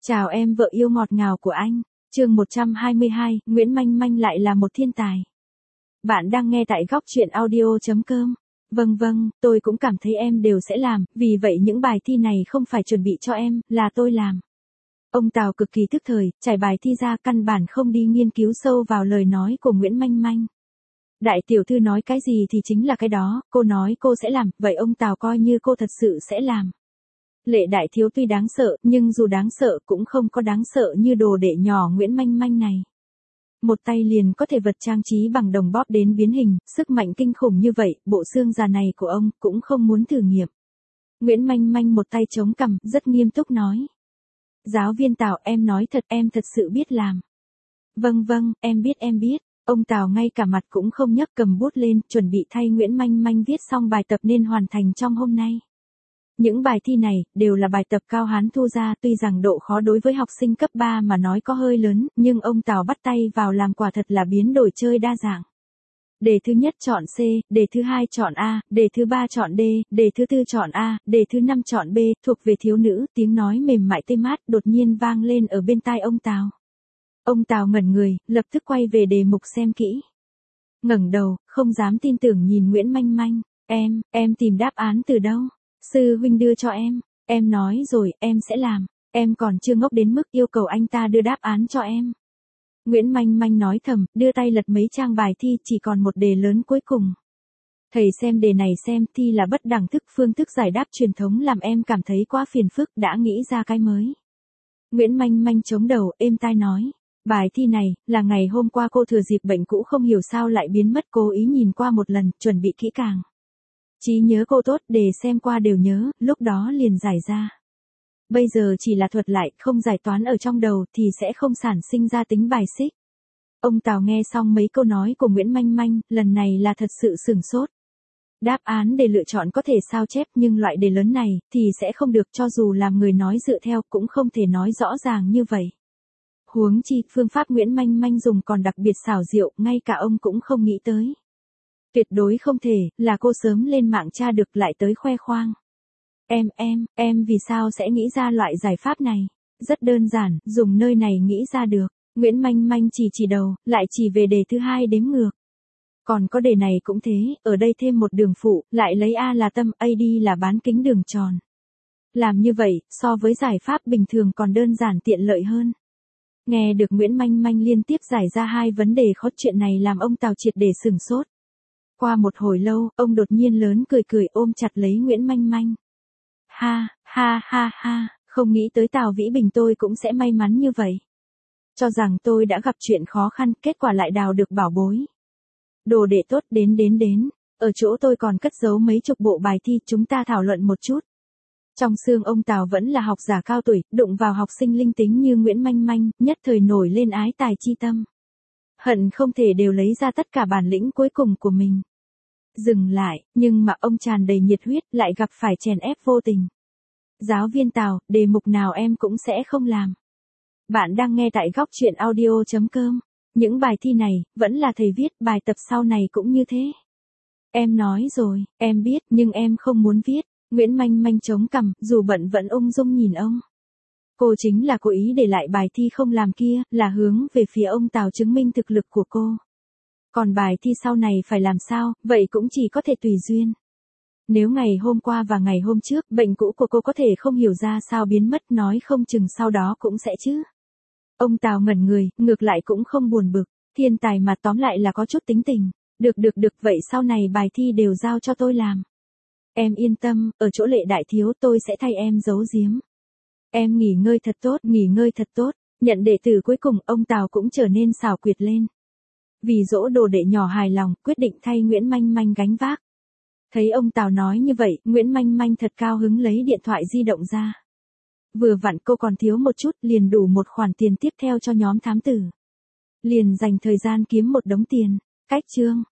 Chào em vợ yêu ngọt ngào của anh. Chương 122, Nguyễn Manh Manh lại là một thiên tài. Bạn đang nghe tại góc truyện audio.com. Vâng, tôi cũng cảm thấy em đều sẽ làm, vì vậy những bài thi này không phải chuẩn bị cho em, là tôi làm. Ông Tào cực kỳ thức thời, trải bài thi ra căn bản không đi nghiên cứu sâu vào lời nói của Nguyễn Manh Manh. Đại tiểu thư nói cái gì thì chính là cái đó, cô nói cô sẽ làm, vậy ông Tào coi như cô thật sự sẽ làm. Lệ đại thiếu tuy đáng sợ, nhưng dù đáng sợ cũng không có đáng sợ như đồ đệ nhỏ Nguyễn Manh Manh này. Một tay liền có thể vật trang trí bằng đồng bóp đến biến hình, sức mạnh kinh khủng như vậy, bộ xương già này của ông cũng không muốn thử nghiệm. Nguyễn Manh Manh một tay chống cằm, rất nghiêm túc nói. Giáo viên Tào, em nói thật, em thật sự biết làm. Vâng, em biết. Ông Tào ngay cả mặt cũng không nhấc, cầm bút lên, chuẩn bị thay Nguyễn Manh Manh viết xong bài tập nên hoàn thành trong hôm nay. Những bài thi này, đều là bài tập Cao Hán thu ra, tuy rằng độ khó đối với học sinh cấp 3 mà nói có hơi lớn, nhưng ông Tào bắt tay vào làm quả thật là biến đổi chơi đa dạng. Đề thứ nhất chọn C, đề thứ hai chọn A, đề thứ ba chọn D, đề thứ tư chọn A, đề thứ năm chọn B, thuộc về thiếu nữ, tiếng nói mềm mại tê mát đột nhiên vang lên ở bên tai ông Tào. Ông Tào ngẩn người, lập tức quay về đề mục xem kỹ. Ngẩng đầu, không dám tin tưởng nhìn Nguyễn Manh Manh, em tìm đáp án từ đâu? Sư huynh đưa cho em nói rồi, em sẽ làm, em còn chưa ngốc đến mức yêu cầu anh ta đưa đáp án cho em. Nguyễn Manh Manh nói thầm, đưa tay lật mấy trang bài thi, chỉ còn một đề lớn cuối cùng. Thầy xem đề này xem, thi là bất đẳng thức, phương thức giải đáp truyền thống làm em cảm thấy quá phiền phức, đã nghĩ ra cái mới. Nguyễn Manh Manh chống đầu, êm tai nói. Bài thi này, là ngày hôm qua cô thừa dịp bệnh cũ không hiểu sao lại biến mất, cố ý nhìn qua một lần, chuẩn bị kỹ càng. Trí nhớ cô tốt, đề xem qua đều nhớ, lúc đó liền giải ra. Bây giờ chỉ là thuật lại, không giải toán ở trong đầu thì sẽ không sản sinh ra tính bài xích. Ông Tào nghe xong mấy câu nói của Nguyễn Manh Manh, lần này là thật sự sửng sốt. Đáp án để lựa chọn có thể sao chép nhưng loại đề lớn này thì sẽ không được, cho dù làm người nói dựa theo cũng không thể nói rõ ràng như vậy. Huống chi, phương pháp Nguyễn Manh Manh dùng còn đặc biệt xảo diệu, ngay cả ông cũng không nghĩ tới. Tuyệt đối không thể, là cô sớm lên mạng tra được lại tới khoe khoang. Em vì sao sẽ nghĩ ra loại giải pháp này? Rất đơn giản, dùng nơi này nghĩ ra được. Nguyễn Manh Manh chỉ đầu, lại chỉ về đề thứ hai đếm ngược. Còn có đề này cũng thế, ở đây thêm một đường phụ, lại lấy A là tâm, AD là bán kính đường tròn. Làm như vậy, so với giải pháp bình thường còn đơn giản tiện lợi hơn. Nghe được Nguyễn Manh Manh liên tiếp giải ra hai vấn đề khó, chuyện này làm ông Tào triệt để sửng sốt. Qua một hồi lâu, ông đột nhiên lớn cười ôm chặt lấy Nguyễn Manh Manh. Ha, không nghĩ tới Tào Vĩ Bình tôi cũng sẽ may mắn như vậy. Cho rằng tôi đã gặp chuyện khó khăn, kết quả lại đào được bảo bối. Đồ đệ tốt, đến. Ở chỗ tôi còn cất giấu mấy chục bộ bài thi, chúng ta thảo luận một chút. Trong xương ông Tào vẫn là học giả cao tuổi, đụng vào học sinh linh tính như Nguyễn Manh Manh, nhất thời nổi lên ái tài chi tâm. Hận không thể đều lấy ra tất cả bản lĩnh cuối cùng của mình. Dừng lại, nhưng mà ông tràn đầy nhiệt huyết, lại gặp phải chèn ép vô tình. Giáo viên Tào, đề mục nào em cũng sẽ không làm. Bạn đang nghe tại góc truyện audio.com. Những bài thi này, vẫn là thầy viết, bài tập sau này cũng như thế. Em nói rồi, em biết, nhưng em không muốn viết. Nguyễn Manh Manh chống cằm, dù bận vẫn ung dung nhìn ông. Cô chính là cố ý để lại bài thi không làm kia, là hướng về phía ông Tào chứng minh thực lực của cô. Còn bài thi sau này phải làm sao, vậy cũng chỉ có thể tùy duyên. Nếu ngày hôm qua và ngày hôm trước, bệnh cũ của cô có thể không hiểu ra sao biến mất, nói không chừng sau đó cũng sẽ chứ. Ông Tào ngẩn người, ngược lại cũng không buồn bực, thiên tài mà, tóm lại là có chút tính tình. Được, vậy sau này bài thi đều giao cho tôi làm. Em yên tâm, ở chỗ Lệ đại thiếu tôi sẽ thay em giấu giếm. Em nghỉ ngơi thật tốt. Nhận đệ tử cuối cùng, ông Tào cũng trở nên xảo quyệt lên. Vì dỗ đồ đệ nhỏ hài lòng, quyết định thay Nguyễn Manh Manh gánh vác. Thấy ông Tào nói như vậy, Nguyễn Manh Manh thật cao hứng lấy điện thoại di động ra. Vừa vặn cô còn thiếu một chút, liền đủ một khoản tiền tiếp theo cho nhóm thám tử. Liền dành thời gian kiếm một đống tiền. Cách chương.